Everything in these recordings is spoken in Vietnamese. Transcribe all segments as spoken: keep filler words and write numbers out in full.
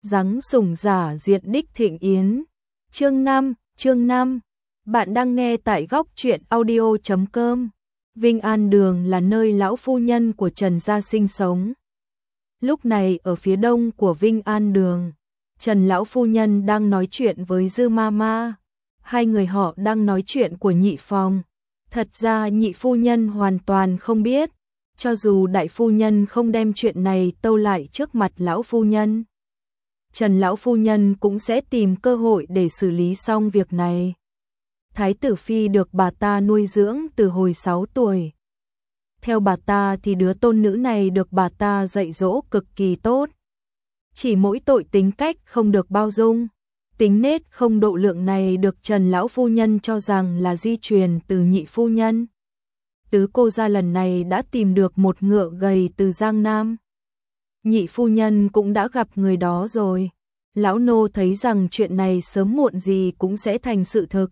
Giáng sủng giả diệt đích thịnh yến. Chương năm, chương năm. Bạn đang nghe tại góc truyện audio chấm com. Vinh An Đường là nơi lão phu nhân của Trần gia sinh sống. Lúc này ở phía đông của Vinh An Đường, Trần lão phu nhân đang nói chuyện với Dư Mama. Hai người họ đang nói chuyện của nhị phòng. Thật ra nhị phu nhân hoàn toàn không biết, cho dù đại phu nhân không đem chuyện này tâu lại trước mặt lão phu nhân, Trần lão phu nhân cũng sẽ tìm cơ hội để xử lý xong việc này. Thái tử phi được bà ta nuôi dưỡng từ hồi sáu tuổi. Theo bà ta thì đứa tôn nữ này được bà ta dạy dỗ cực kỳ tốt. Chỉ mỗi tội tính cách không được bao dung, tính nết không độ lượng này được Trần lão phu nhân cho rằng là di truyền từ nhị phu nhân. Tứ cô gia lần này đã tìm được một ngựa gầy từ Giang Nam. Nhị phu nhân cũng đã gặp người đó rồi. Lão nô thấy rằng chuyện này sớm muộn gì cũng sẽ thành sự thực.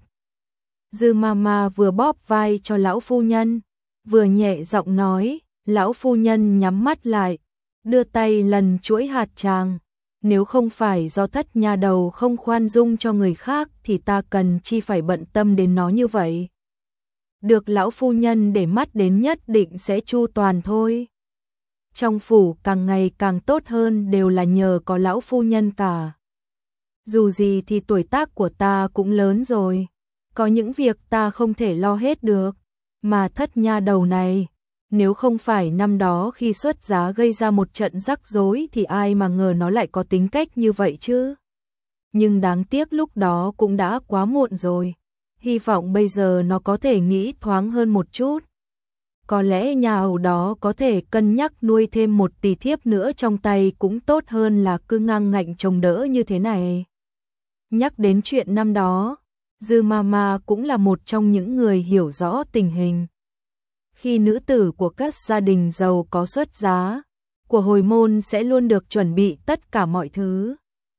Dư Mama vừa bóp vai cho lão phu nhân, vừa nhẹ giọng nói. Lão phu nhân nhắm mắt lại, đưa tay lần chuỗi hạt tràng. Nếu không phải do thất nha đầu không khoan dung cho người khác thì ta cần chi phải bận tâm đến nó như vậy. Được lão phu nhân để mắt đến nhất định sẽ chu toàn thôi. Trong phủ càng ngày càng tốt hơn đều là nhờ có lão phu nhân cả. Dù gì thì tuổi tác của ta cũng lớn rồi, có những việc ta không thể lo hết được. Mà thất nha đầu này, nếu không phải năm đó khi xuất giá gây ra một trận rắc rối thì ai mà ngờ nó lại có tính cách như vậy chứ. Nhưng đáng tiếc lúc đó cũng đã quá muộn rồi. Hy vọng bây giờ nó có thể nghĩ thoáng hơn một chút. Có lẽ nhà hầu đó có thể cân nhắc nuôi thêm một tỳ thiếp nữa trong tay cũng tốt hơn là cứ ngang ngạnh trông đỡ như thế này. Nhắc đến chuyện năm đó, Dư Mama cũng là một trong những người hiểu rõ tình hình. Khi nữ tử của các gia đình giàu có xuất giá, của hồi môn sẽ luôn được chuẩn bị tất cả mọi thứ,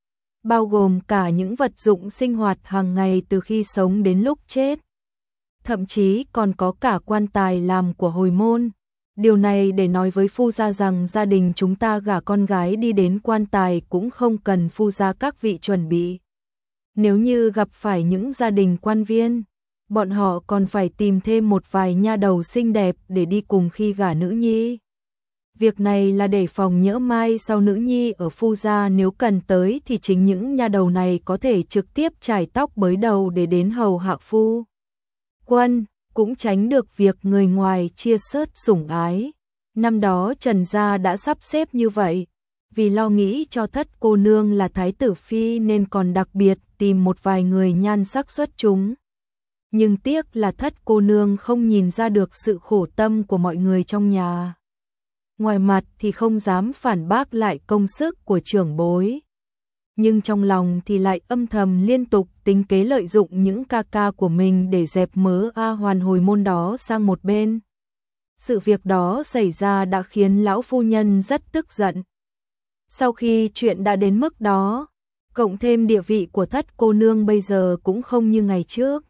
bao gồm cả những vật dụng sinh hoạt hàng ngày từ khi sống đến lúc chết. Thậm chí còn có cả quan tài làm của hồi môn. Điều này để nói với phu gia rằng gia đình chúng ta gả con gái đi đến quan tài cũng không cần phu gia các vị chuẩn bị. Nếu như gặp phải những gia đình quan viên, bọn họ còn phải tìm thêm một vài nha đầu xinh đẹp để đi cùng khi gả nữ nhi. Việc này là để phòng nhỡ mai sau nữ nhi ở phu gia nếu cần tới thì chính những nha đầu này có thể trực tiếp chải tóc bới đầu để đến hầu hạ phu quân, cũng tránh được việc người ngoài chia sớt sủng ái. Năm đó Trần gia đã sắp xếp như vậy, vì lo nghĩ cho thất cô nương là thái tử phi nên còn đặc biệt tìm một vài người nhan sắc xuất chúng. Nhưng tiếc là thất cô nương không nhìn ra được sự khổ tâm của mọi người trong nhà. Ngoài mặt thì không dám phản bác lại công sức của trưởng bối, nhưng trong lòng thì lại âm thầm liên tục tính kế lợi dụng những ca ca của mình để dẹp mớ A Hoàn hồi môn đó sang một bên. Sự việc đó xảy ra đã khiến lão phu nhân rất tức giận. Sau khi chuyện đã đến mức đó, cộng thêm địa vị của thất cô nương bây giờ cũng không như ngày trước,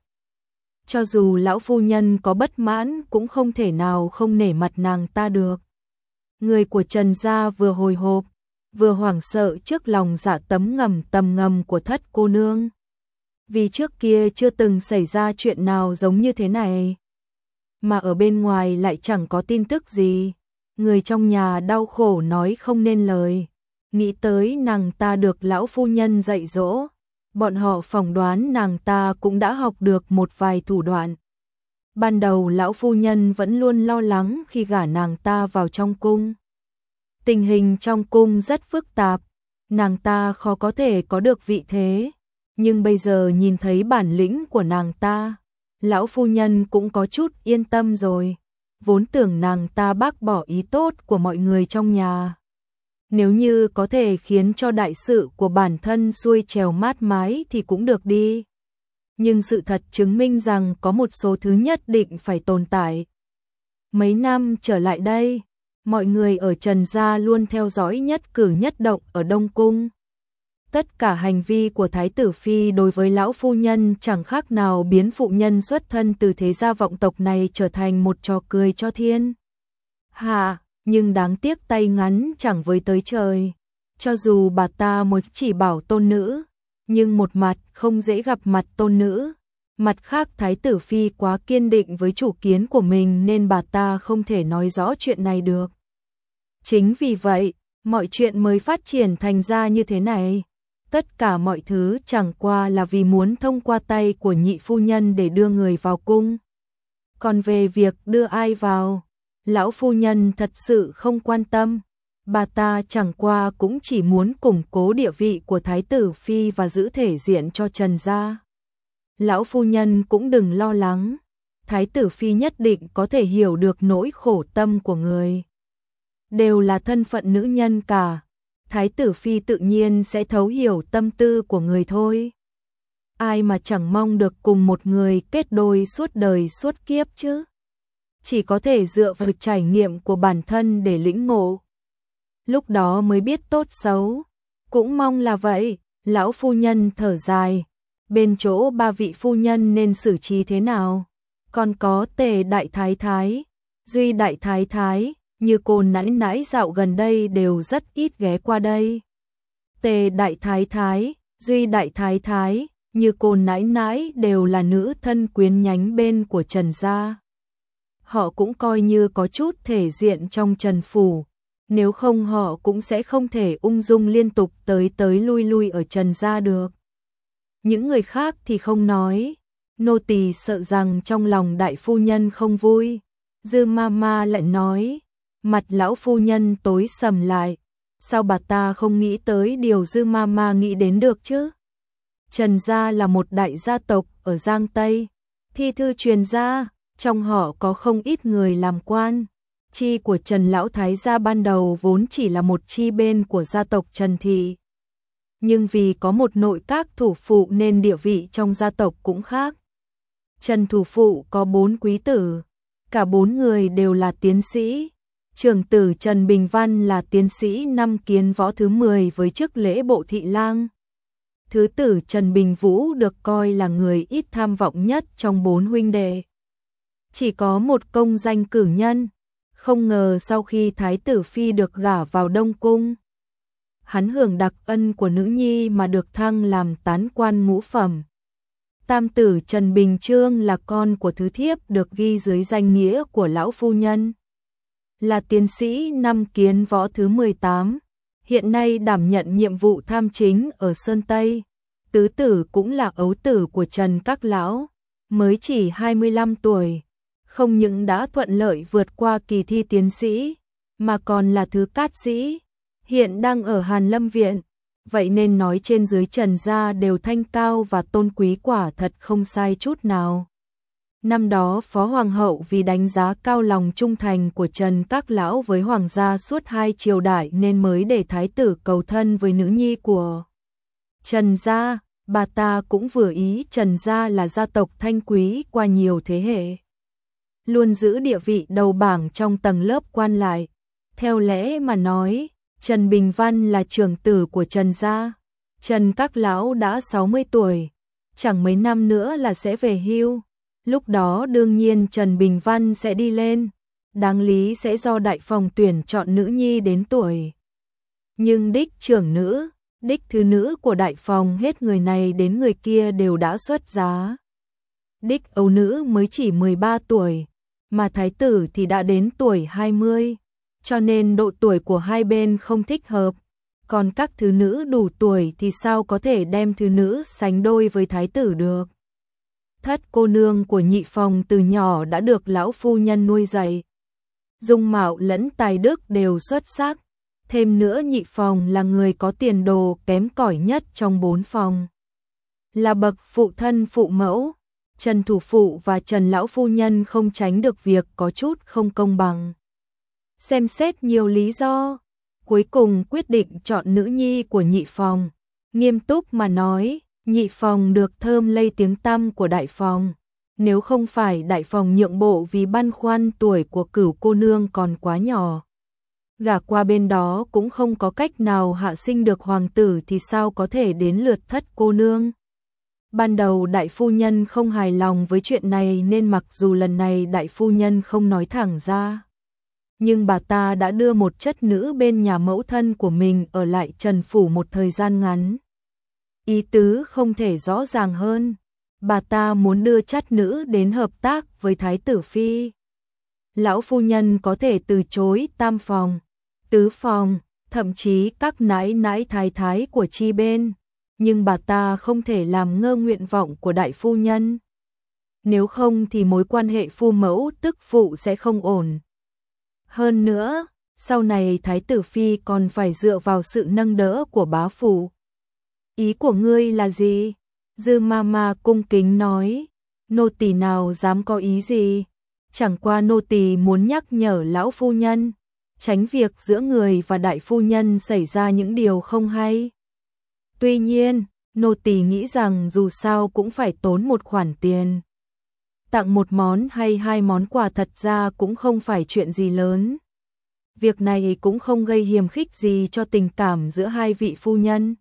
cho dù lão phu nhân có bất mãn cũng không thể nào không nể mặt nàng ta được. Người của Trần gia vừa hồi hộp, vừa hoảng sợ trước lòng dạ tấm ngầm tầm ngầm của thất cô nương. Vì trước kia chưa từng xảy ra chuyện nào giống như thế này. Mà ở bên ngoài lại chẳng có tin tức gì. Người trong nhà đau khổ nói không nên lời. Nghĩ tới nàng ta được lão phu nhân dạy dỗ, bọn họ phỏng đoán nàng ta cũng đã học được một vài thủ đoạn. Ban đầu lão phu nhân vẫn luôn lo lắng khi gả nàng ta vào trong cung. Tình hình trong cung rất phức tạp, nàng ta khó có thể có được vị thế, nhưng bây giờ nhìn thấy bản lĩnh của nàng ta, lão phu nhân cũng có chút yên tâm rồi. Vốn tưởng nàng ta bác bỏ ý tốt của mọi người trong nhà. Nếu như có thể khiến cho đại sự của bản thân xuôi trèo mát mái thì cũng được đi. Nhưng sự thật chứng minh rằng có một số thứ nhất định phải tồn tại. Mấy năm trở lại đây, mọi người ở Trần gia luôn theo dõi nhất cử nhất động ở Đông Cung. Tất cả hành vi của Thái tử Phi đối với lão phu nhân chẳng khác nào biến phụ nhân xuất thân từ thế gia vọng tộc này trở thành một trò cười cho thiên hạ. Nhưng đáng tiếc tay ngắn chẳng với tới trời. Cho dù bà ta mới chỉ bảo tôn nữ, nhưng một mặt không dễ gặp mặt tôn nữ, mặt khác Thái tử Phi quá kiên định với chủ kiến của mình nên bà ta không thể nói rõ chuyện này được. Chính vì vậy, mọi chuyện mới phát triển thành ra như thế này. Tất cả mọi thứ chẳng qua là vì muốn thông qua tay của nhị phu nhân để đưa người vào cung. Còn về việc đưa ai vào, lão phu nhân thật sự không quan tâm. Bà ta chẳng qua cũng chỉ muốn củng cố địa vị của Thái tử Phi và giữ thể diện cho Trần gia. Lão phu nhân cũng đừng lo lắng, Thái tử Phi nhất định có thể hiểu được nỗi khổ tâm của người. Đều là thân phận nữ nhân cả, Thái tử Phi tự nhiên sẽ thấu hiểu tâm tư của người thôi. Ai mà chẳng mong được cùng một người kết đôi suốt đời suốt kiếp chứ. Chỉ có thể dựa vào trải nghiệm của bản thân để lĩnh ngộ. Lúc đó mới biết tốt xấu. Cũng mong là vậy, lão phu nhân thở dài. Bên chỗ ba vị phu nhân nên xử trí thế nào? Còn có Tề đại thái thái, Duy đại thái thái, như cô nãy nãy dạo gần đây đều rất ít ghé qua đây. Tề đại thái thái, Duy đại thái thái, như cô nãy nãy đều là nữ thân quyến nhánh bên của Trần gia. Họ cũng coi như có chút thể diện trong Trần phủ, nếu không họ cũng sẽ không thể ung dung liên tục tới tới lui lui ở Trần gia được. Những người khác thì không nói, nô tỳ sợ rằng trong lòng đại phu nhân không vui. Dư Mama lại nói, mặt lão phu nhân tối sầm lại, sao bà ta không nghĩ tới điều Dư Mama nghĩ đến được chứ? Trần gia là một đại gia tộc ở Giang Tây, thi thư truyền ra, trong họ có không ít người làm quan. Chi của Trần lão thái gia ban đầu vốn chỉ là một chi bên của gia tộc Trần thị. Nhưng vì có một nội các thủ phụ nên địa vị trong gia tộc cũng khác. Trần thủ phụ có bốn quý tử, cả bốn người đều là tiến sĩ. Trưởng tử Trần Bình Văn là tiến sĩ năm kiến võ thứ mười với chức lễ bộ thị lang. Thứ tử Trần Bình Vũ được coi là người ít tham vọng nhất trong bốn huynh đệ. Chỉ có một công danh cử nhân, không ngờ sau khi Thái tử Phi được gả vào Đông Cung, hắn hưởng đặc ân của nữ nhi mà được thăng làm tán quan ngũ phẩm. Tam tử Trần Bình Trương là con của thứ thiếp được ghi dưới danh nghĩa của lão phu nhân. Là tiến sĩ năm kiến võ thứ mười tám, hiện nay đảm nhận nhiệm vụ tham chính ở Sơn Tây. Tứ tử cũng là ấu tử của Trần các lão, mới chỉ hai mươi lăm tuổi. Không những đã thuận lợi vượt qua kỳ thi tiến sĩ, mà còn là thứ cát sĩ, hiện đang ở Hàn Lâm Viện. Vậy nên nói trên dưới Trần gia đều thanh cao và tôn quý, quả thật không sai chút nào. Năm đó Phó Hoàng hậu vì đánh giá cao lòng trung thành của Trần các lão với Hoàng gia suốt hai triều đại nên mới để Thái tử cầu thân với nữ nhi của Trần gia. Bà ta cũng vừa ý Trần gia là gia tộc thanh quý qua nhiều thế hệ, luôn giữ địa vị đầu bảng trong tầng lớp quan lại. Theo lẽ mà nói, Trần Bình Văn là trưởng tử của Trần gia. Trần các lão đã sáu mươi tuổi, chẳng mấy năm nữa là sẽ về hưu. Lúc đó đương nhiên Trần Bình Văn sẽ đi lên, đáng lý sẽ do đại phòng tuyển chọn nữ nhi đến tuổi. Nhưng đích trưởng nữ, đích thứ nữ của đại phòng hết người này đến người kia đều đã xuất giá. Đích ấu nữ mới chỉ mười ba tuổi, mà thái tử thì đã đến tuổi hai mươi, cho nên độ tuổi của hai bên không thích hợp. Còn các thứ nữ đủ tuổi thì sao có thể đem thứ nữ sánh đôi với thái tử được. Thất cô nương của nhị phòng từ nhỏ đã được lão phu nhân nuôi dạy, dung mạo lẫn tài đức đều xuất sắc. Thêm nữa nhị phòng là người có tiền đồ kém cỏi nhất trong bốn phòng, là bậc phụ thân phụ mẫu. Trần thủ phụ và Trần lão phu nhân không tránh được việc có chút không công bằng. Xem xét nhiều lý do, cuối cùng quyết định chọn nữ nhi của nhị phòng. Nghiêm túc mà nói, nhị phòng được thơm lây tiếng tăm của đại phòng. Nếu không phải đại phòng nhượng bộ vì băn khoăn tuổi của cửu cô nương còn quá nhỏ, gả qua bên đó cũng không có cách nào hạ sinh được hoàng tử thì sao có thể đến lượt thất cô nương. Ban đầu đại phu nhân không hài lòng với chuyện này nên mặc dù lần này đại phu nhân không nói thẳng ra, nhưng bà ta đã đưa một chất nữ bên nhà mẫu thân của mình ở lại Trần Phủ một thời gian ngắn. Ý tứ không thể rõ ràng hơn, bà ta muốn đưa chất nữ đến hợp tác với Thái tử Phi. Lão phu nhân có thể từ chối tam phòng, tứ phòng, thậm chí các nãi nãi thái thái của chi bên, nhưng bà ta không thể làm ngơ nguyện vọng của đại phu nhân. Nếu không thì mối quan hệ phu mẫu tức phụ sẽ không ổn. Hơn nữa, sau này Thái tử Phi còn phải dựa vào sự nâng đỡ của bá phụ. Ý của ngươi là gì? Dư Mama cung kính nói, nô tỳ nào dám có ý gì, chẳng qua nô tỳ muốn nhắc nhở lão phu nhân, tránh việc giữa người và đại phu nhân xảy ra những điều không hay. Tuy nhiên, nô tỳ nghĩ rằng dù sao cũng phải tốn một khoản tiền. Tặng một món hay hai món quà thật ra cũng không phải chuyện gì lớn. Việc này cũng không gây hiềm khích gì cho tình cảm giữa hai vị phu nhân.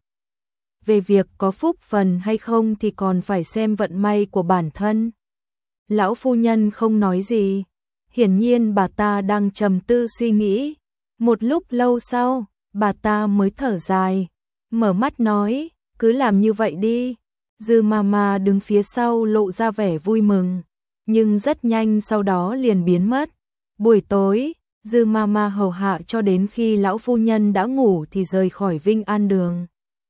Về việc có phúc phần hay không thì còn phải xem vận may của bản thân. Lão phu nhân không nói gì. Hiển nhiên bà ta đang trầm tư suy nghĩ. Một lúc lâu sau, bà ta mới thở dài, mở mắt nói, cứ làm như vậy đi. Dư Mama đứng phía sau lộ ra vẻ vui mừng, nhưng rất nhanh sau đó liền biến mất. Buổi tối, Dư Mama hầu hạ cho đến khi lão phu nhân đã ngủ thì rời khỏi Vinh An Đường.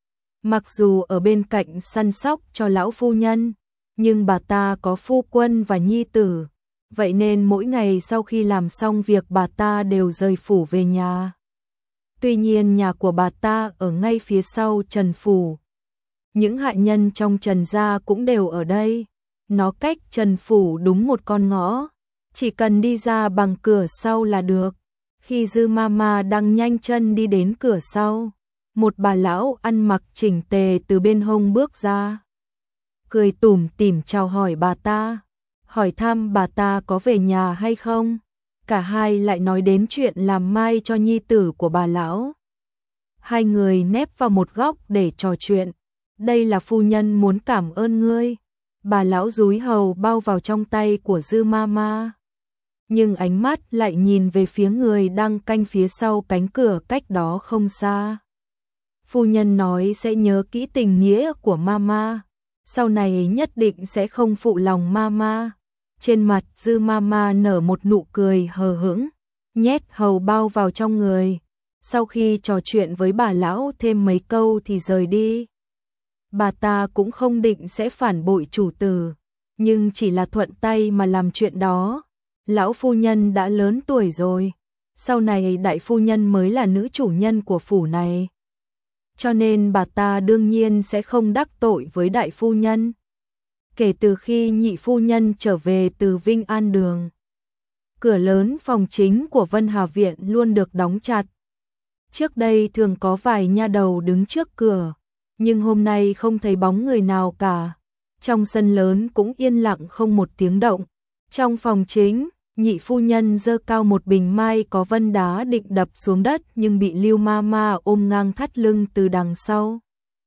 Mặc dù ở bên cạnh săn sóc cho lão phu nhân, nhưng bà ta có phu quân và nhi tử, vậy nên mỗi ngày sau khi làm xong việc bà ta đều rời phủ về nhà. Tuy nhiên nhà của bà ta ở ngay phía sau Trần Phủ. Những hạ nhân trong Trần gia cũng đều ở đây. Nó cách Trần Phủ đúng một con ngõ, chỉ cần đi ra bằng cửa sau là được. Khi Dư Mama đang nhanh chân đi đến cửa sau, một bà lão ăn mặc chỉnh tề từ bên hông bước ra. Cười tủm tỉm chào hỏi bà ta, hỏi thăm bà ta có về nhà hay không. Cả hai lại nói đến chuyện làm mai cho nhi tử của bà lão. Hai người nép vào một góc để trò chuyện. Đây là phu nhân muốn cảm ơn ngươi. Bà lão dúi hầu bao vào trong tay của Dư Mama. Nhưng ánh mắt lại nhìn về phía người đang canh phía sau cánh cửa cách đó không xa. Phu nhân nói sẽ nhớ kỹ tình nghĩa của Mama, sau này nhất định sẽ không phụ lòng Mama. Trên mặt Dư Mama nở một nụ cười hờ hững, nhét hầu bao vào trong người. Sau khi trò chuyện với bà lão thêm mấy câu thì rời đi. Bà ta cũng không định sẽ phản bội chủ tử, nhưng chỉ là thuận tay mà làm chuyện đó. Lão phu nhân đã lớn tuổi rồi, sau này đại phu nhân mới là nữ chủ nhân của phủ này. Cho nên bà ta đương nhiên sẽ không đắc tội với đại phu nhân. Kể từ khi nhị phu nhân trở về từ Vinh An Đường, cửa lớn phòng chính của Vân Hà Viện luôn được đóng chặt. Trước đây thường có vài nha đầu đứng trước cửa, nhưng hôm nay không thấy bóng người nào cả. Trong sân lớn cũng yên lặng không một tiếng động. Trong phòng chính, nhị phu nhân giơ cao một bình mai có vân đá định đập xuống đất nhưng bị Lưu Mama ôm ngang thắt lưng từ đằng sau.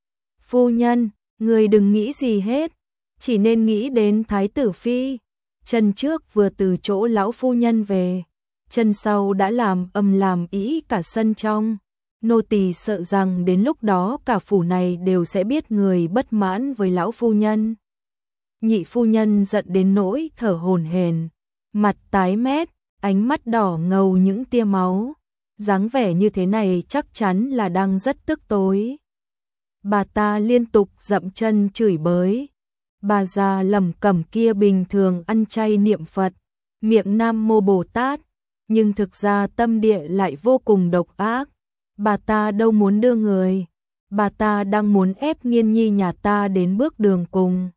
Phu nhân, người đừng nghĩ gì hết, chỉ nên nghĩ đến Thái tử Phi. Chân trước vừa từ chỗ lão phu nhân về, chân sau đã làm ầm làm ĩ cả sân trong. Nô tỳ sợ rằng đến lúc đó cả phủ này đều sẽ biết người bất mãn với lão phu nhân. Nhị phu nhân giận đến nỗi thở hổn hển, mặt tái mét, ánh mắt đỏ ngầu những tia máu. Dáng vẻ như thế này chắc chắn là đang rất tức tối. Bà ta liên tục dậm chân chửi bới. Bà già lẩm cẩm kia bình thường ăn chay niệm Phật, miệng Nam Mô Bồ Tát, nhưng thực ra tâm địa lại vô cùng độc ác. Bà ta đâu muốn đưa người, bà ta đang muốn ép Nghiên Nhi nhà ta đến bước đường cùng.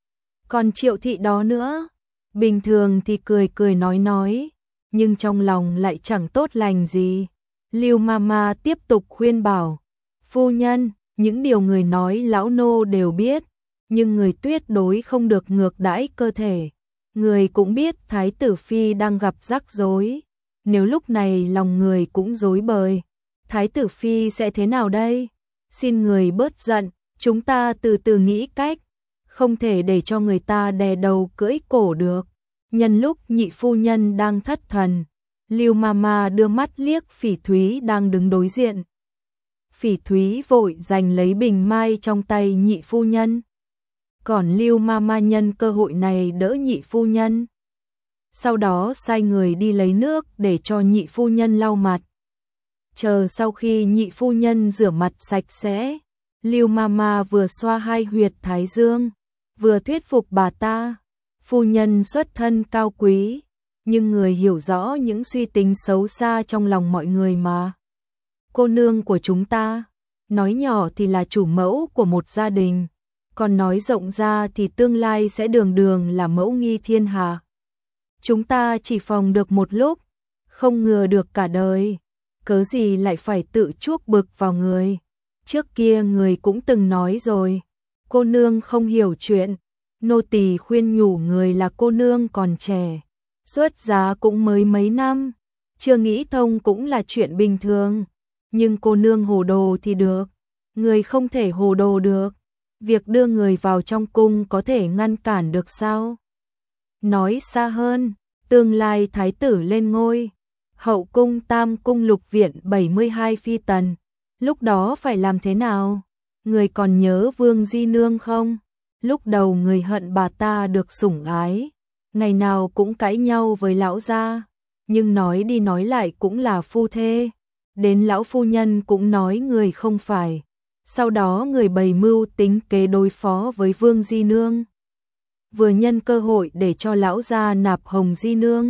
Còn Triệu thị đó nữa, bình thường thì cười cười nói nói, nhưng trong lòng lại chẳng tốt lành gì. Lưu Mama tiếp tục khuyên bảo, phu nhân, những điều người nói lão nô đều biết, nhưng người tuyệt đối không được ngược đãi cơ thể. Người cũng biết Thái tử Phi đang gặp rắc rối, nếu lúc này lòng người cũng rối bời, Thái tử Phi sẽ thế nào đây? Xin người bớt giận, chúng ta từ từ nghĩ cách, không thể để cho người ta đè đầu cưỡi cổ được. Nhân lúc nhị phu nhân đang thất thần, Lưu Mama đưa mắt liếc Phỉ Thúy đang đứng đối diện. Phỉ Thúy vội giành lấy bình mai trong tay nhị phu nhân. Còn Lưu Mama nhân cơ hội này đỡ nhị phu nhân. Sau đó sai người đi lấy nước để cho nhị phu nhân lau mặt. Chờ sau khi nhị phu nhân rửa mặt sạch sẽ, Lưu Mama vừa xoa hai huyệt thái dương, vừa thuyết phục bà ta. Phu nhân xuất thân cao quý, nhưng người hiểu rõ những suy tính xấu xa trong lòng mọi người mà. Cô nương của chúng ta, nói nhỏ thì là chủ mẫu của một gia đình, còn nói rộng ra thì tương lai sẽ đường đường là mẫu nghi thiên hạ. Chúng ta chỉ phòng được một lúc, không ngừa được cả đời, cớ gì lại phải tự chuốc bực vào người. Trước kia người cũng từng nói rồi, cô nương không hiểu chuyện, nô tỳ khuyên nhủ người là cô nương còn trẻ, xuất giá cũng mới mấy năm, chưa nghĩ thông cũng là chuyện bình thường, nhưng cô nương hồ đồ thì được, người không thể hồ đồ được, việc đưa người vào trong cung có thể ngăn cản được sao? Nói xa hơn, tương lai thái tử lên ngôi, hậu cung tam cung lục viện bảy mươi hai phi tần, lúc đó phải làm thế nào? Người còn nhớ Vương Di Nương không? Lúc đầu người hận bà ta được sủng ái, ngày nào cũng cãi nhau với lão gia, nhưng nói đi nói lại cũng là phu thê. Đến lão phu nhân cũng nói người không phải. Sau đó người bày mưu tính kế đối phó với Vương Di Nương. Vừa nhân cơ hội để cho lão gia nạp Hồng Di Nương.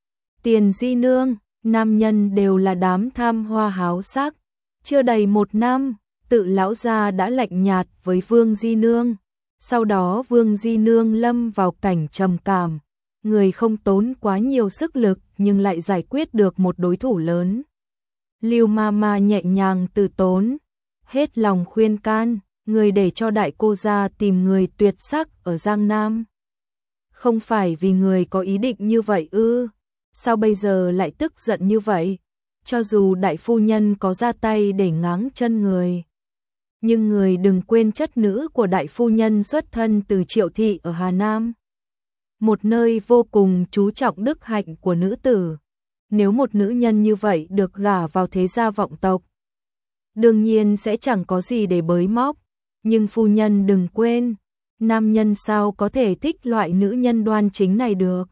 Tiền Di Nương, nam nhân đều là đám tham hoa háo sắc. Chưa đầy một năm, tự lão gia đã lạnh nhạt với Vương Di Nương. Sau đó Vương Di Nương lâm vào cảnh trầm cảm. Người không tốn quá nhiều sức lực nhưng lại giải quyết được một đối thủ lớn. Lưu Mama nhẹ nhàng từ tốn, hết lòng khuyên can, người để cho đại cô gia tìm người tuyệt sắc ở Giang Nam. Không phải vì người có ý định như vậy ư? Sao bây giờ lại tức giận như vậy? Cho dù đại phu nhân có ra tay để ngáng chân người, nhưng người đừng quên chất nữ của đại phu nhân xuất thân từ Triệu thị ở Hà Nam, một nơi vô cùng chú trọng đức hạnh của nữ tử. Nếu một nữ nhân như vậy được gả vào thế gia vọng tộc, đương nhiên sẽ chẳng có gì để bới móc, nhưng phu nhân đừng quên, nam nhân sao có thể thích loại nữ nhân đoan chính này được.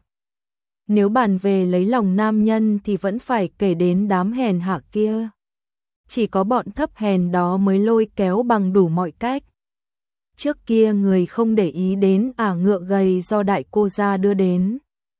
Nếu bàn về lấy lòng nam nhân thì vẫn phải kể đến đám hèn hạ kia. Chỉ có bọn thấp hèn đó mới lôi kéo bằng đủ mọi cách. Trước kia người không để ý đến ả ngựa gầy do đại cô gia đưa đến.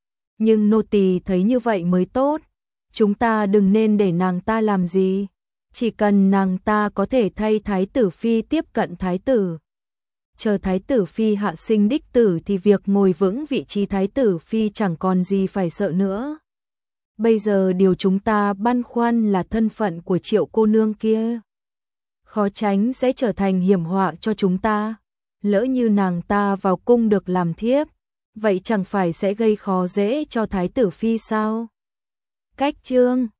Nhưng nô tỳ thấy như vậy mới tốt. Chúng ta đừng nên để nàng ta làm gì. Chỉ cần nàng ta có thể thay thái tử phi tiếp cận thái tử. Chờ thái tử phi hạ sinh đích tử thì việc ngồi vững vị trí thái tử phi chẳng còn gì phải sợ nữa. Bây giờ điều chúng ta băn khoăn là thân phận của Triệu cô nương kia. Khó tránh sẽ trở thành hiểm họa cho chúng ta. Lỡ như nàng ta vào cung được làm thiếp, vậy chẳng phải sẽ gây khó dễ cho thái tử phi sao? Cách chương